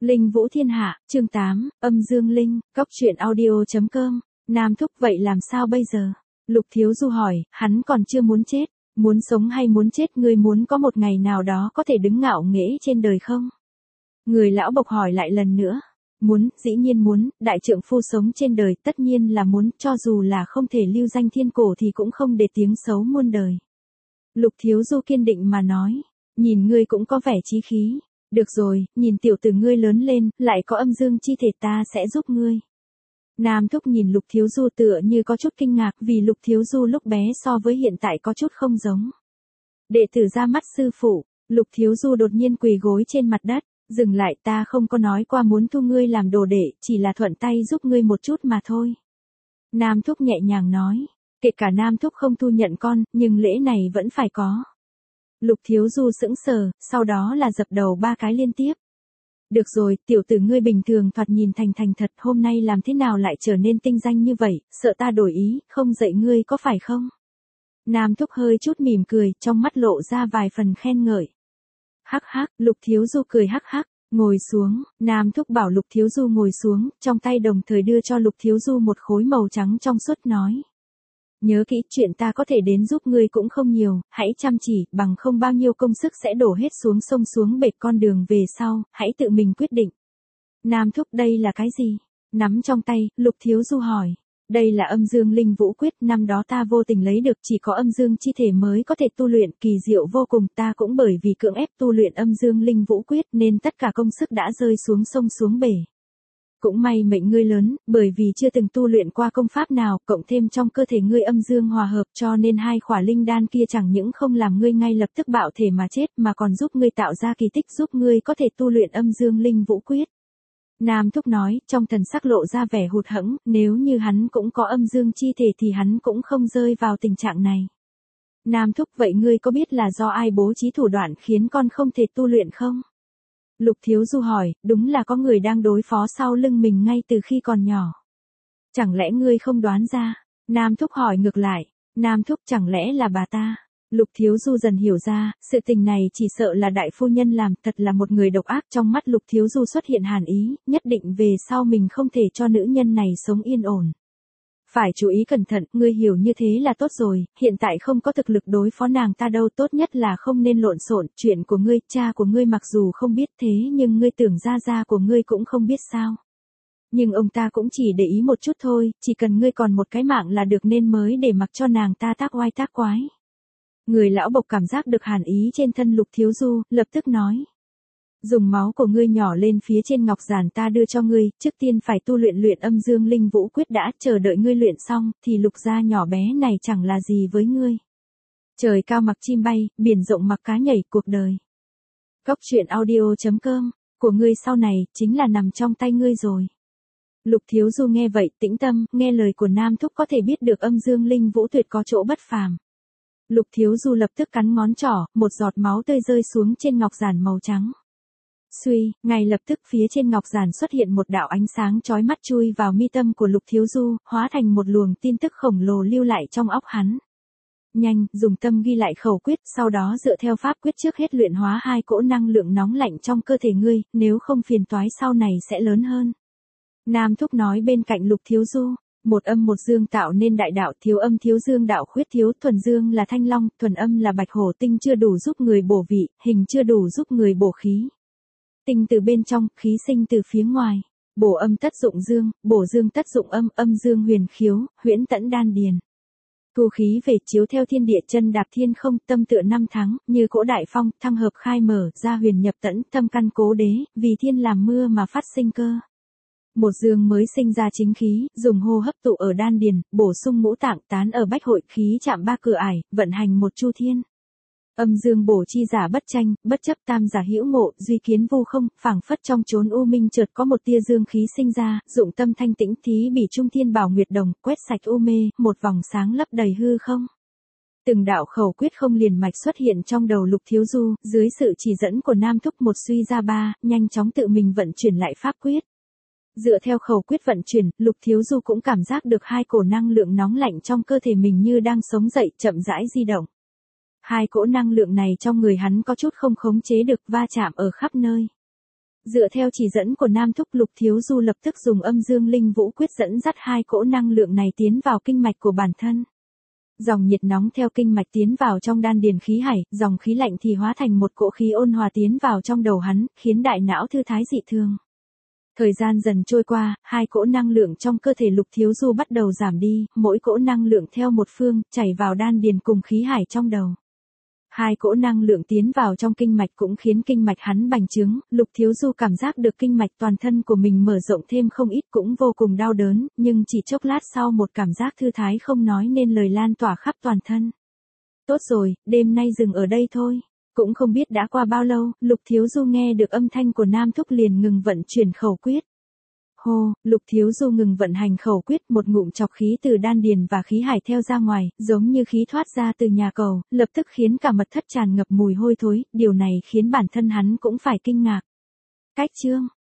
Linh Vũ Thiên Hạ, chương 8, âm dương linh, cóc truyện audio.com, Nam Thúc vậy làm sao bây giờ? Lục Thiếu Du hỏi, hắn còn chưa muốn chết, muốn sống hay muốn chết, ngươi muốn có một ngày nào đó có thể đứng ngạo nghễ trên đời không? Người lão bộc hỏi lại lần nữa. Muốn, dĩ nhiên muốn, đại trượng phu sống trên đời tất nhiên là muốn, cho dù là không thể lưu danh thiên cổ thì cũng không để tiếng xấu muôn đời. Lục Thiếu Du kiên định mà nói, nhìn ngươi cũng có vẻ chí khí. Được rồi, nhìn tiểu tử ngươi lớn lên, lại có âm dương chi thể, ta sẽ giúp ngươi. Nam Thúc nhìn Lục Thiếu Du tựa như có chút kinh ngạc vì Lục Thiếu Du lúc bé so với hiện tại có chút không giống. Đệ tử ra mắt sư phụ, Lục Thiếu Du đột nhiên quỳ gối trên mặt đất, dừng lại, ta không có nói qua muốn thu ngươi làm đồ đệ, chỉ là thuận tay giúp ngươi một chút mà thôi. Nam Thúc nhẹ nhàng nói, kể cả Nam Thúc không thu nhận con, nhưng lễ này vẫn phải có. Lục Thiếu Du sững sờ, sau đó là dập đầu 3 cái liên tiếp. Được rồi, tiểu tử ngươi bình thường thoạt nhìn thành thật, hôm nay làm thế nào lại trở nên tinh danh như vậy, sợ ta đổi ý, không dạy ngươi có phải không? Nam Thúc hơi chút mỉm cười, trong mắt lộ ra vài phần khen ngợi. Hắc hắc, Lục Thiếu Du cười hắc hắc, ngồi xuống, Nam Thúc bảo Lục Thiếu Du ngồi xuống, trong tay đồng thời đưa cho Lục Thiếu Du một khối màu trắng trong suốt nói. Nhớ kỹ, chuyện ta có thể đến giúp ngươi cũng không nhiều, hãy chăm chỉ, bằng không bao nhiêu công sức sẽ đổ hết xuống sông xuống bể, con đường về sau, hãy tự mình quyết định. Nam Thúc, đây là cái gì? Nắm trong tay, Lục Thiếu Du hỏi. Đây là âm dương linh vũ quyết, năm đó ta vô tình lấy được, chỉ có âm dương chi thể mới có thể tu luyện, kỳ diệu vô cùng, ta cũng bởi vì cưỡng ép tu luyện âm dương linh vũ quyết nên tất cả công sức đã rơi xuống sông xuống bể. Cũng may mệnh ngươi lớn, bởi vì chưa từng tu luyện qua công pháp nào, cộng thêm trong cơ thể ngươi âm dương hòa hợp, cho nên 2 khỏa linh đan kia chẳng những không làm ngươi ngay lập tức bạo thể mà chết, mà còn giúp ngươi tạo ra kỳ tích, giúp ngươi có thể tu luyện âm dương linh vũ quyết. Nam Thúc nói, trong thần sắc lộ ra vẻ hụt hẫng, nếu như hắn cũng có âm dương chi thể thì hắn cũng không rơi vào tình trạng này. Nam Thúc, vậy ngươi có biết là do ai bố trí thủ đoạn khiến con không thể tu luyện không? Lục Thiếu Du hỏi, đúng là có người đang đối phó sau lưng mình ngay từ khi còn nhỏ. Chẳng lẽ ngươi không đoán ra? Nam Thúc hỏi ngược lại, Nam Thúc, chẳng lẽ là bà ta? Lục Thiếu Du dần hiểu ra, sự tình này chỉ sợ là đại phu nhân làm, thật là một người độc ác. Trong mắt Lục Thiếu Du xuất hiện hàn ý, nhất định về sau mình không thể cho nữ nhân này sống yên ổn. Phải chú ý cẩn thận, ngươi hiểu như thế là tốt rồi, hiện tại không có thực lực đối phó nàng ta đâu, tốt nhất là không nên lộn xộn, chuyện của ngươi, cha của ngươi mặc dù không biết thế nhưng ngươi tưởng gia của ngươi cũng không biết sao. Nhưng ông ta cũng chỉ để ý một chút thôi, chỉ cần ngươi còn một cái mạng là được nên mới để mặc cho nàng ta tác oai tác quái. Người lão bộc cảm giác được hàn ý trên thân Lục Thiếu Du, lập tức nói. Dùng máu của ngươi nhỏ lên phía trên ngọc giản ta đưa cho ngươi, trước tiên phải tu luyện âm dương linh vũ quyết đã, chờ đợi ngươi luyện xong, thì Lục gia nhỏ bé này chẳng là gì với ngươi. Trời cao mặc chim bay, biển rộng mặc cá nhảy, cuộc đời. Cóc truyện audio.com, của ngươi sau này, chính là nằm trong tay ngươi rồi. Lục Thiếu Du nghe vậy, tĩnh tâm, nghe lời của Nam Thúc có thể biết được âm dương linh vũ tuyệt có chỗ bất phàm. Lục Thiếu Du lập tức cắn ngón trỏ, một giọt máu tươi rơi xuống trên ngọc giản màu trắng. Suy, ngay lập tức phía trên ngọc giản xuất hiện một đạo ánh sáng chói mắt chui vào mi tâm của Lục Thiếu Du, hóa thành một luồng tin tức khổng lồ lưu lại trong óc hắn. Nhanh, dùng tâm ghi lại khẩu quyết, sau đó dựa theo pháp quyết trước hết luyện hóa 2 cỗ năng lượng nóng lạnh trong cơ thể ngươi, nếu không phiền toái sau này sẽ lớn hơn. Nam Thúc nói bên cạnh Lục Thiếu Du. Một âm một dương tạo nên đại đạo, thiếu âm thiếu dương đạo khuyết thiếu, thuần dương là thanh long, thuần âm là bạch hổ, tinh chưa đủ giúp người bổ vị, hình chưa đủ giúp người bổ khí. Tinh từ bên trong, khí sinh từ phía ngoài. Bổ âm tất dụng dương, bổ dương tất dụng âm, âm dương huyền khiếu, huyễn tẫn đan điền. Thu khí về chiếu theo thiên địa, chân đạp thiên không, tâm tựa 5 tháng, như cỗ đại phong, thăng hợp khai mở, ra huyền nhập tẫn, tâm căn cố đế, vì thiên làm mưa mà phát sinh cơ. Một dương mới sinh ra chính khí, dùng hô hấp tụ ở đan điền, bổ sung ngũ tạng, tán ở bách hội, khí chạm 3 cửa ải, vận hành một chu thiên. Âm dương bổ chi giả bất tranh, bất chấp tam giả hữu ngộ, duy kiến vô không, phảng phất trong chốn u minh chợt có một tia dương khí sinh ra, dụng tâm thanh tĩnh thí bỉ trung thiên bảo nguyệt đồng, quét sạch u mê, một vòng sáng lấp đầy hư không. Từng đạo khẩu quyết không liền mạch xuất hiện trong đầu Lục Thiếu Du, dưới sự chỉ dẫn của Nam Thúc một suy ra ba, nhanh chóng tự mình vận chuyển lại pháp quyết. Dựa theo khẩu quyết vận chuyển, Lục Thiếu Du cũng cảm giác được 2 cổ năng lượng nóng lạnh trong cơ thể mình như đang sống dậy, chậm rãi di động. 2 cỗ năng lượng này trong người hắn có chút không khống chế được, va chạm ở khắp nơi. Dựa theo chỉ dẫn của Nam Thúc, Lục Thiếu Du lập tức dùng âm dương linh vũ quyết dẫn dắt hai cỗ năng lượng này tiến vào kinh mạch của bản thân. Dòng nhiệt nóng theo kinh mạch tiến vào trong đan điền khí hải, dòng khí lạnh thì hóa thành một cỗ khí ôn hòa tiến vào trong đầu hắn, khiến đại não thư thái dị thường. Thời gian dần trôi qua, hai cỗ năng lượng trong cơ thể Lục Thiếu Du bắt đầu giảm đi, mỗi cỗ năng lượng theo một phương, chảy vào đan điền cùng khí hải trong đầu. Hai cỗ năng lượng tiến vào trong kinh mạch cũng khiến kinh mạch hắn bành trướng, Lục Thiếu Du cảm giác được kinh mạch toàn thân của mình mở rộng thêm không ít, cũng vô cùng đau đớn, nhưng chỉ chốc lát sau một cảm giác thư thái không nói nên lời lan tỏa khắp toàn thân. Tốt rồi, đêm nay dừng ở đây thôi. Cũng không biết đã qua bao lâu, Lục Thiếu Du nghe được âm thanh của Nam Thúc liền ngừng vận chuyển khẩu quyết. Hô, Lục Thiếu Du ngừng vận hành khẩu quyết, một ngụm chọc khí từ đan điền và khí hải theo ra ngoài, giống như khí thoát ra từ nhà cầu, lập tức khiến cả mật thất tràn ngập mùi hôi thối, điều này khiến bản thân hắn cũng phải kinh ngạc. Cách chương